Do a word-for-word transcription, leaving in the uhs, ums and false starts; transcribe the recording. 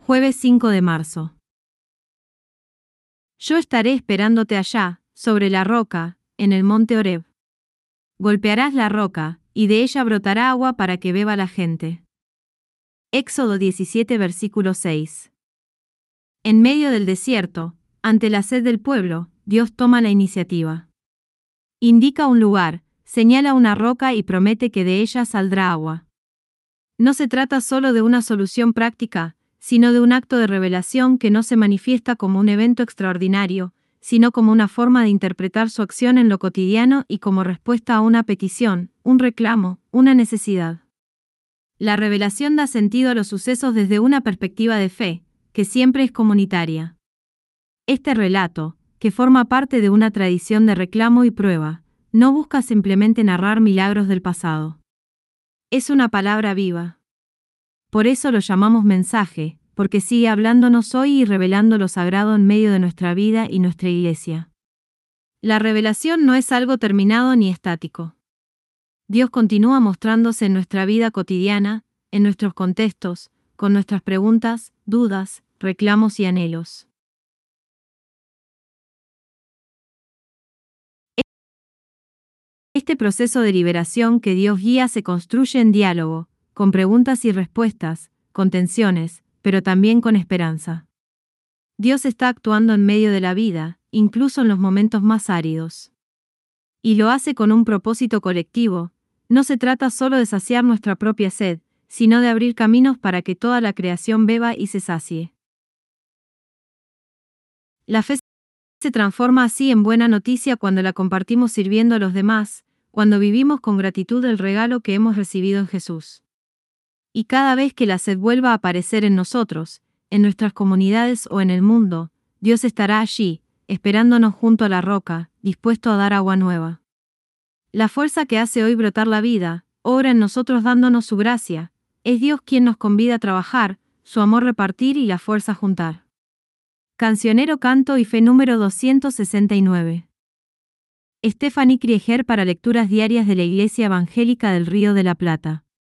Jueves cinco de marzo. Yo estaré esperándote allá, sobre la roca, en el monte Horeb. Golpearás la roca, y de ella brotará agua para que beba la gente. Éxodo diecisiete versículo seis. En medio del desierto, ante la sed del pueblo, Dios toma la iniciativa. Indica un lugar, señala una roca y promete que de ella saldrá agua. No se trata solo de una solución práctica, sino de un acto de revelación que no se manifiesta como un evento extraordinario, sino como una forma de interpretar su acción en lo cotidiano y como respuesta a una petición, un reclamo, una necesidad. La revelación da sentido a los sucesos desde una perspectiva de fe, que siempre es comunitaria. Este relato, que forma parte de una tradición de reclamo y prueba, no busca simplemente narrar milagros del pasado. Es una palabra viva. Por eso lo llamamos mensaje, porque sigue hablándonos hoy y revelando lo sagrado en medio de nuestra vida y nuestra iglesia. La revelación no es algo terminado ni estático. Dios continúa mostrándose en nuestra vida cotidiana, en nuestros contextos, con nuestras preguntas, dudas, reclamos y anhelos. Este proceso de liberación que Dios guía se construye en diálogo, con preguntas y respuestas, con tensiones, pero también con esperanza. Dios está actuando en medio de la vida, incluso en los momentos más áridos. Y lo hace con un propósito colectivo. No se trata solo de saciar nuestra propia sed, sino de abrir caminos para que toda la creación beba y se sacie. La fe se transforma así en buena noticia cuando la compartimos sirviendo a los demás, cuando vivimos con gratitud el regalo que hemos recibido en Jesús. Y cada vez que la sed vuelva a aparecer en nosotros, en nuestras comunidades o en el mundo, Dios estará allí, esperándonos junto a la roca, dispuesto a dar agua nueva. La fuerza que hace hoy brotar la vida, obra en nosotros dándonos su gracia, es Dios quien nos convida a trabajar, su amor repartir y la fuerza juntar. Cancionero Canto y Fe número doscientos sesenta y nueve. Stephanie Krieger para lecturas diarias de la Iglesia Evangélica del Río de la Plata.